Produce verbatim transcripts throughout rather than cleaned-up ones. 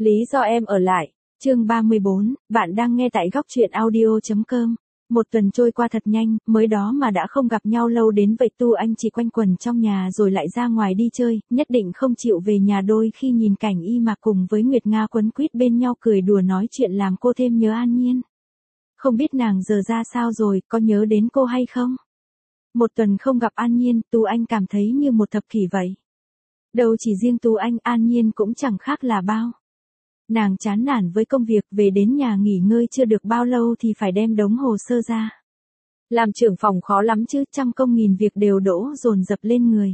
Lý do em ở lại. Chương ba mươi bốn, bạn đang nghe tại góc truyện audio chấm com. Một tuần trôi qua thật nhanh, mới đó mà đã không gặp nhau lâu đến vậy. Tu Anh chỉ quanh quẩn trong nhà rồi lại ra ngoài đi chơi, nhất định không chịu về nhà. Đôi khi nhìn cảnh Y Mạc cùng với Nguyệt Nga quấn quýt bên nhau cười đùa nói chuyện làm cô thêm nhớ An Nhiên. Không biết nàng giờ ra sao rồi, có nhớ đến cô hay không? Một tuần không gặp An Nhiên, Tu Anh cảm thấy như một thập kỷ vậy. Đâu chỉ riêng Tu Anh, An Nhiên cũng chẳng khác là bao. Nàng chán nản với công việc, về đến nhà nghỉ ngơi chưa được bao lâu thì phải đem đống hồ sơ ra. Làm trưởng phòng khó lắm chứ, trăm công nghìn việc đều đổ dồn dập lên người.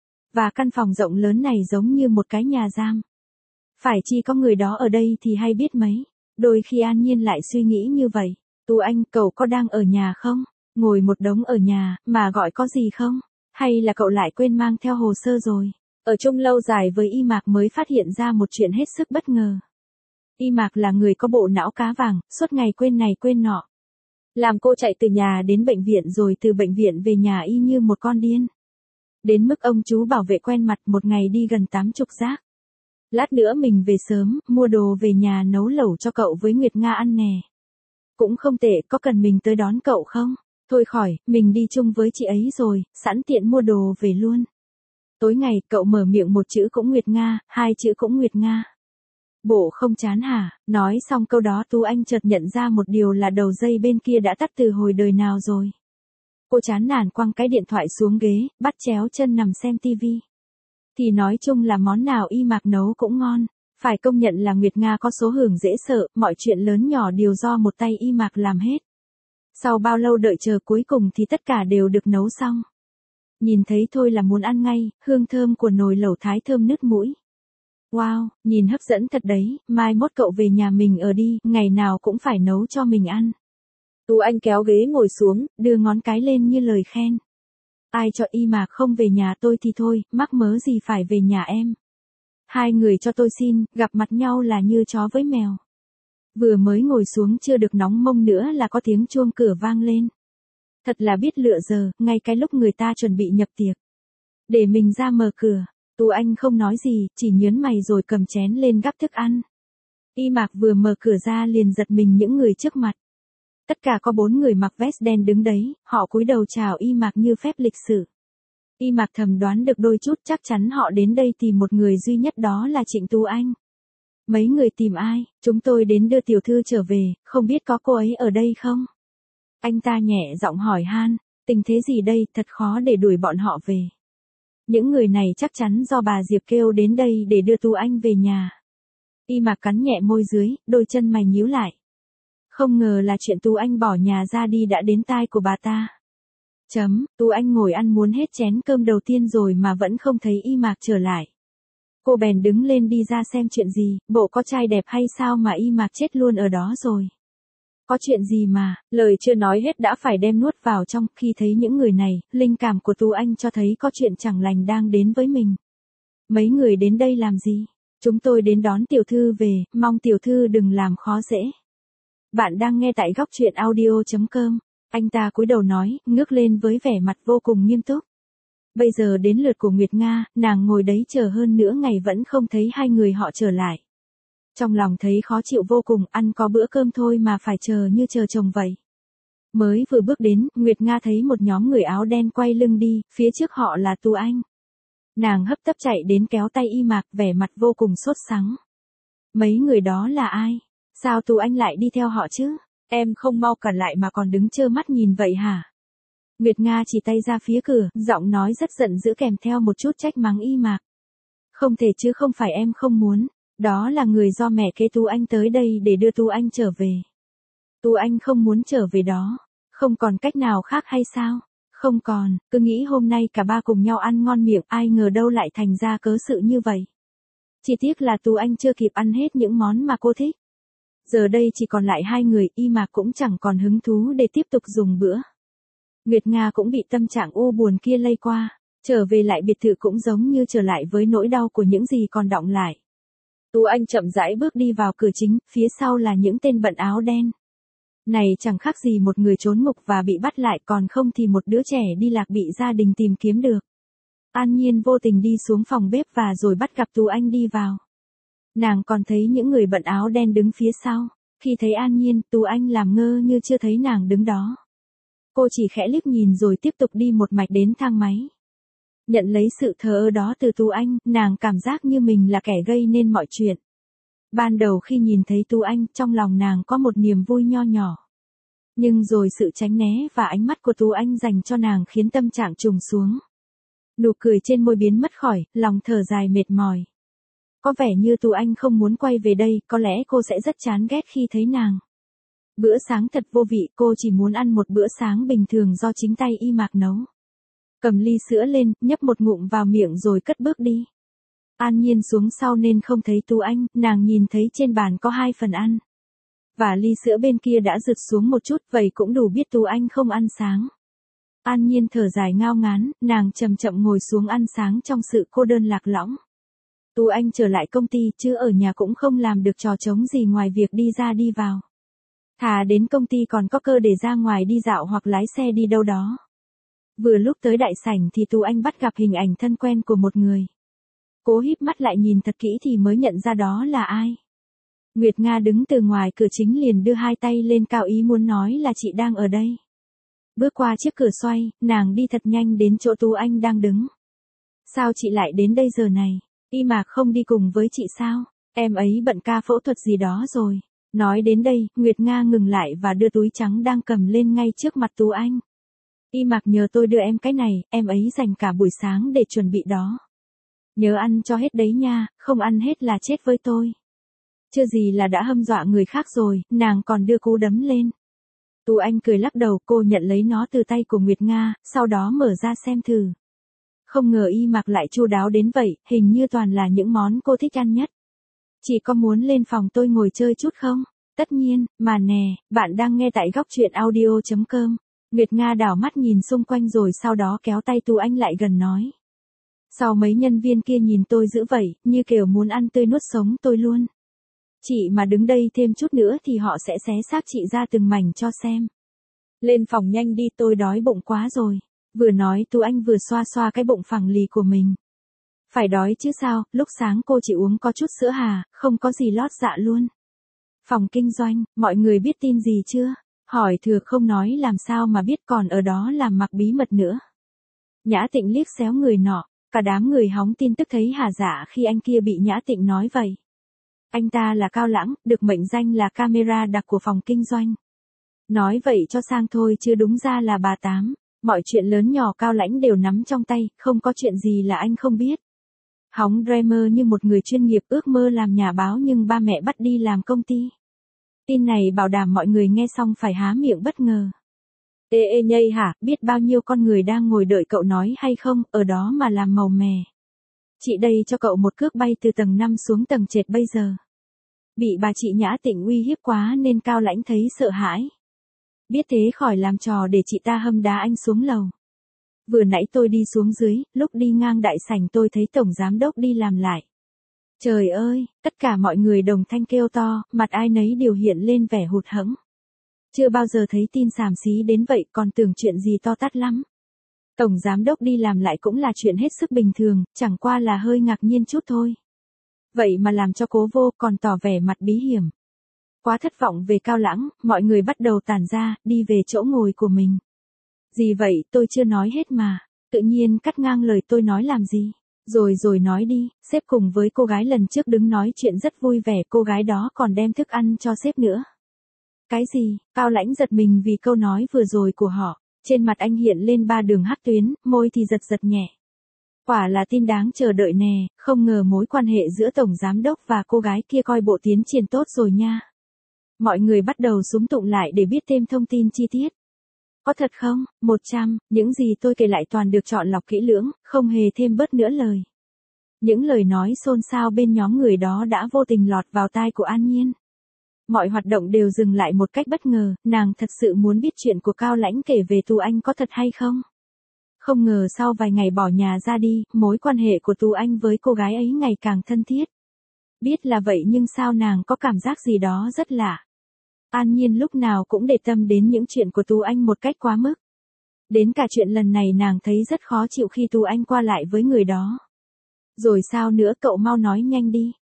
Và căn phòng rộng lớn này giống như một cái nhà giam. Phải chi có người đó ở đây thì hay biết mấy. Đôi khi An Nhiên lại suy nghĩ như vậy. Tu Anh, cậu có đang ở nhà không? Ngồi một đống ở nhà, mà gọi có gì không? Hay là cậu lại quên mang theo hồ sơ rồi? Ở chung lâu dài với Y Mạc mới phát hiện ra một chuyện hết sức bất ngờ. Y Mạc là người có bộ não cá vàng, suốt ngày quên này quên nọ. Làm cô chạy từ nhà đến bệnh viện rồi từ bệnh viện về nhà y như một con điên. Đến mức ông chú bảo vệ quen mặt, một ngày đi gần tám chục rác. Lát nữa mình về sớm, mua đồ về nhà nấu lẩu cho cậu với Nguyệt Nga ăn nè. Cũng không tệ, có cần mình tới đón cậu không? Thôi khỏi, mình đi chung với chị ấy rồi, sẵn tiện mua đồ về luôn. Tối ngày, cậu mở miệng một chữ cũng Nguyệt Nga, hai chữ cũng Nguyệt Nga. Bộ không chán hả? Nói xong câu đó Tu Anh chợt nhận ra một điều là đầu dây bên kia đã tắt từ hồi đời nào rồi. Cô chán nản quăng cái điện thoại xuống ghế, bắt chéo chân nằm xem tivi. Thì nói chung là món nào Y Mạc nấu cũng ngon. Phải công nhận là Nguyệt Nga có số hưởng dễ sợ, mọi chuyện lớn nhỏ đều do một tay Y Mạc làm hết. Sau bao lâu đợi chờ cuối cùng thì tất cả đều được nấu xong. Nhìn thấy thôi là muốn ăn ngay, hương thơm của nồi lẩu Thái thơm nứt mũi. Wow, nhìn hấp dẫn thật đấy, mai mốt cậu về nhà mình ở đi, ngày nào cũng phải nấu cho mình ăn. Tu Anh kéo ghế ngồi xuống, đưa ngón cái lên như lời khen. Ai cho Y Mạc không về nhà tôi thì thôi, mắc mớ gì phải về nhà em. Hai người cho tôi xin, gặp mặt nhau là như chó với mèo. Vừa mới ngồi xuống chưa được nóng mông nữa là có tiếng chuông cửa vang lên. Thật là biết lựa giờ, ngay cái lúc người ta chuẩn bị nhập tiệc. Để mình ra mở cửa. Tu Anh không nói gì, chỉ nhớn mày rồi cầm chén lên gắp thức ăn. Y Mạc vừa mở cửa ra liền giật mình những người trước mặt. Tất cả có bốn người mặc vest đen đứng đấy, họ cúi đầu chào Y Mạc như phép lịch sự. Y Mạc thầm đoán được đôi chút, chắc chắn họ đến đây tìm một người duy nhất, đó là Trịnh Tu Anh. Mấy người tìm ai? Chúng tôi đến đưa tiểu thư trở về, không biết có cô ấy ở đây không? Anh ta nhẹ giọng hỏi han, tình thế gì đây, thật khó để đuổi bọn họ về. Những người này chắc chắn do bà Diệp kêu đến đây để đưa Tu Anh về nhà. Y Mạc cắn nhẹ môi dưới, đôi chân mày nhíu lại. Không ngờ là chuyện Tu Anh bỏ nhà ra đi đã đến tai của bà ta. Chấm, Tu Anh ngồi ăn muốn hết chén cơm đầu tiên rồi mà vẫn không thấy Y Mạc trở lại. Cô bèn đứng lên đi ra xem chuyện gì, bộ có trai đẹp hay sao mà Y Mạc chết luôn ở đó rồi. Có chuyện gì mà, lời chưa nói hết đã phải đem nuốt vào trong. Khi thấy những người này, linh cảm của Tu Anh cho thấy có chuyện chẳng lành đang đến với mình. Mấy người đến đây làm gì? Chúng tôi đến đón tiểu thư về, mong tiểu thư đừng làm khó dễ. Bạn đang nghe tại góc truyện audio chấm com. Anh ta cúi đầu nói, ngước lên với vẻ mặt vô cùng nghiêm túc. Bây giờ đến lượt của Nguyệt Nga, nàng ngồi đấy chờ hơn nửa ngày vẫn không thấy hai người họ trở lại. Trong lòng thấy khó chịu vô cùng, ăn có bữa cơm thôi mà phải chờ như chờ chồng vậy. Mới vừa bước đến, Nguyệt Nga thấy một nhóm người áo đen quay lưng đi, phía trước họ là Tu Anh. Nàng hấp tấp chạy đến kéo tay Y Mạc, vẻ mặt vô cùng sốt sắng. Mấy người đó là ai? Sao Tu Anh lại đi theo họ chứ? Em không mau cản lại mà còn đứng trơ mắt nhìn vậy hả? Nguyệt Nga chỉ tay ra phía cửa, giọng nói rất giận dữ kèm theo một chút trách mắng Y Mạc. Không thể chứ, không phải em không muốn. Đó là người do mẹ kế Tu Anh tới đây để đưa Tu Anh trở về. Tu Anh không muốn trở về đó. Không còn cách nào khác hay sao? Không còn, cứ nghĩ hôm nay cả ba cùng nhau ăn ngon miệng, ai ngờ đâu lại thành ra cớ sự như vậy. Chỉ tiếc là Tu Anh chưa kịp ăn hết những món mà cô thích. Giờ đây chỉ còn lại hai người, Y Mạc cũng chẳng còn hứng thú để tiếp tục dùng bữa. Nguyệt Nga cũng bị tâm trạng u buồn kia lây qua, trở về lại biệt thự cũng giống như trở lại với nỗi đau của những gì còn đọng lại. Tu Anh chậm rãi bước đi vào cửa chính, phía sau là những tên bận áo đen. Này chẳng khác gì một người trốn ngục và bị bắt lại, còn không thì một đứa trẻ đi lạc bị gia đình tìm kiếm được. An Nhiên vô tình đi xuống phòng bếp và rồi bắt gặp Tu Anh đi vào. Nàng còn thấy những người bận áo đen đứng phía sau. Khi thấy An Nhiên, Tú Anh làm ngơ như chưa thấy nàng đứng đó. Cô chỉ khẽ liếc nhìn rồi tiếp tục đi một mạch đến thang máy. Nhận lấy sự thờ ơ đó từ Tú Anh, nàng cảm giác như mình là kẻ gây nên mọi chuyện. Ban đầu khi nhìn thấy Tú Anh, trong lòng nàng có một niềm vui nho nhỏ. Nhưng rồi sự tránh né và ánh mắt của Tú Anh dành cho nàng khiến tâm trạng trùng xuống. Nụ cười trên môi biến mất khỏi, lòng thở dài mệt mỏi. Có vẻ như Tú Anh không muốn quay về đây, có lẽ cô sẽ rất chán ghét khi thấy nàng. Bữa sáng thật vô vị, cô chỉ muốn ăn một bữa sáng bình thường do chính tay Y Mạc nấu. Cầm ly sữa lên, nhấp một ngụm vào miệng rồi cất bước đi. An Nhiên xuống sau nên không thấy Tú Anh, nàng nhìn thấy trên bàn có hai phần ăn. Và ly sữa bên kia đã rực xuống một chút, vậy cũng đủ biết Tú Anh không ăn sáng. An Nhiên thở dài ngao ngán, nàng chậm chậm ngồi xuống ăn sáng trong sự cô đơn lạc lõng. Tú Anh trở lại công ty chứ ở nhà cũng không làm được trò trống gì ngoài việc đi ra đi vào. Thà đến công ty còn có cơ để ra ngoài đi dạo hoặc lái xe đi đâu đó. Vừa lúc tới đại sảnh thì Tú Anh bắt gặp hình ảnh thân quen của một người. Cố híp mắt lại nhìn thật kỹ thì mới nhận ra đó là ai. Nguyệt Nga đứng từ ngoài cửa chính liền đưa hai tay lên cao ý muốn nói là chị đang ở đây. Bước qua chiếc cửa xoay, nàng đi thật nhanh đến chỗ Tú Anh đang đứng. Sao chị lại đến đây giờ này? Y Mạc không đi cùng với chị sao? Em ấy bận ca phẫu thuật gì đó rồi. Nói đến đây, Nguyệt Nga ngừng lại và đưa túi trắng đang cầm lên ngay trước mặt Tú Anh. Y Mạc nhờ tôi đưa em cái này, em ấy dành cả buổi sáng để chuẩn bị đó. Nhớ ăn cho hết đấy nha, không ăn hết là chết với tôi. Chưa gì là đã hâm dọa người khác rồi, nàng còn đưa cú đấm lên. Tú Anh cười lắc đầu, cô nhận lấy nó từ tay của Nguyệt Nga, sau đó mở ra xem thử. Không ngờ Y Mạc lại chu đáo đến vậy, hình như toàn là những món cô thích ăn nhất. Chị có muốn lên phòng tôi ngồi chơi chút không? Tất nhiên, mà nè, bạn đang nghe tại góc truyện audio chấm com. Nguyệt Nga đảo mắt nhìn xung quanh rồi sau đó kéo tay Tú Anh lại gần nói. Sao mấy nhân viên kia nhìn tôi dữ vậy, như kiểu muốn ăn tươi nuốt sống tôi luôn. Chị mà đứng đây thêm chút nữa thì họ sẽ xé xác chị ra từng mảnh cho xem. Lên phòng nhanh đi, tôi đói bụng quá rồi. Vừa nói Tú Anh vừa xoa xoa cái bụng phẳng lì của mình. Phải đói chứ sao, lúc sáng cô chỉ uống có chút sữa hà, không có gì lót dạ luôn. Phòng kinh doanh, mọi người biết tin gì chưa? Hỏi thừa không nói làm sao mà biết, còn ở đó làm mặc bí mật nữa. Nhã Tịnh liếc xéo người nọ, cả đám người hóng tin tức thấy hà dạ khi anh kia bị Nhã Tịnh nói vậy. Anh ta là Cao Lãng, được mệnh danh là camera đặc của phòng kinh doanh. Nói vậy cho sang thôi chứ đúng ra là bà Tám. Mọi chuyện lớn nhỏ Cao Lãnh đều nắm trong tay, không có chuyện gì là anh không biết. Hóng dreamer như một người chuyên nghiệp, ước mơ làm nhà báo nhưng ba mẹ bắt đi làm công ty. Tin này bảo đảm mọi người nghe xong phải há miệng bất ngờ. Ê ê nhây hả, biết bao nhiêu con người đang ngồi đợi cậu nói hay không, ở đó mà làm màu mè. Chị đây cho cậu một cước bay từ tầng năm xuống tầng trệt bây giờ. Bị bà chị Nhã Tịnh uy hiếp quá nên Cao Lãnh thấy sợ hãi. Biết thế khỏi làm trò để chị ta hâm đá anh xuống lầu. Vừa nãy tôi đi xuống dưới, lúc đi ngang đại sảnh tôi thấy tổng giám đốc đi làm lại. Trời ơi, tất cả mọi người đồng thanh kêu to, mặt ai nấy đều hiện lên vẻ hụt hẫng. Chưa bao giờ thấy tin xàm xí đến vậy, còn tưởng chuyện gì to tát lắm. Tổng giám đốc đi làm lại cũng là chuyện hết sức bình thường, chẳng qua là hơi ngạc nhiên chút thôi. Vậy mà làm cho Cố Vô còn tỏ vẻ mặt bí hiểm. Quá thất vọng về Cao Lãng, mọi người bắt đầu tản ra, đi về chỗ ngồi của mình. Gì vậy, tôi chưa nói hết mà. Tự nhiên cắt ngang lời tôi nói làm gì. Rồi rồi nói đi, sếp cùng với cô gái lần trước đứng nói chuyện rất vui vẻ, cô gái đó còn đem thức ăn cho sếp nữa. Cái gì? Cao Lãnh giật mình vì câu nói vừa rồi của họ. Trên mặt anh hiện lên ba đường hắc tuyến, môi thì giật giật nhẹ. Quả là tin đáng chờ đợi nè, không ngờ mối quan hệ giữa tổng giám đốc và cô gái kia coi bộ tiến triển tốt rồi nha. Mọi người bắt đầu súng tụng lại để biết thêm thông tin chi tiết. Có thật không? một trăm, những gì tôi kể lại toàn được chọn lọc kỹ lưỡng, không hề thêm bớt nữa lời. Những lời nói xôn xao bên nhóm người đó đã vô tình lọt vào tai của An Nhiên. Mọi hoạt động đều dừng lại một cách bất ngờ, nàng thật sự muốn biết chuyện của Cao Lãnh kể về Tú Anh có thật hay không. Không ngờ sau vài ngày bỏ nhà ra đi, mối quan hệ của Tú Anh với cô gái ấy ngày càng thân thiết. Biết là vậy nhưng sao nàng có cảm giác gì đó rất lạ. An Nhiên lúc nào cũng để tâm đến những chuyện của Tú Anh một cách quá mức. Đến cả chuyện lần này nàng thấy rất khó chịu khi Tú Anh qua lại với người đó. Rồi sao nữa, cậu mau nói nhanh đi.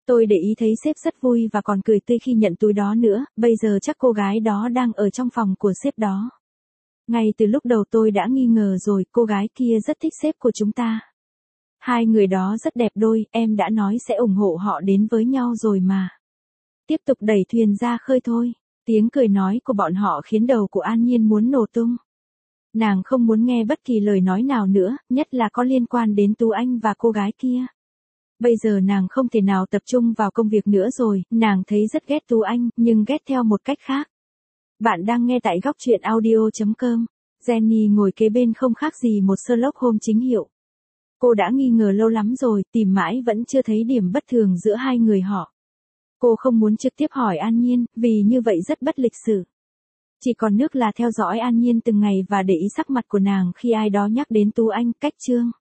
Tôi để ý thấy sếp rất vui và còn cười tươi khi nhận túi đó nữa, bây giờ chắc cô gái đó đang ở trong phòng của sếp đó. Ngay từ lúc đầu tôi đã nghi ngờ rồi, cô gái kia rất thích sếp của chúng ta. Hai người đó rất đẹp đôi, em đã nói sẽ ủng hộ họ đến với nhau rồi mà. Tiếp tục đẩy thuyền ra khơi thôi. Tiếng cười nói của bọn họ khiến đầu của An Nhiên muốn nổ tung. Nàng không muốn nghe bất kỳ lời nói nào nữa, nhất là có liên quan đến Tú Anh và cô gái kia. Bây giờ nàng không thể nào tập trung vào công việc nữa rồi, nàng thấy rất ghét Tú Anh, nhưng ghét theo một cách khác. Bạn đang nghe tại góc truyện audio chấm com. Jenny ngồi kế bên không khác gì một Sherlock Holmes chính hiệu. Cô đã nghi ngờ lâu lắm rồi, tìm mãi vẫn chưa thấy điểm bất thường giữa hai người họ. Cô không muốn trực tiếp hỏi An Nhiên, vì như vậy rất bất lịch sự. Chỉ còn nước là theo dõi An Nhiên từng ngày và để ý sắc mặt của nàng khi ai đó nhắc đến Tú Anh. Cách chương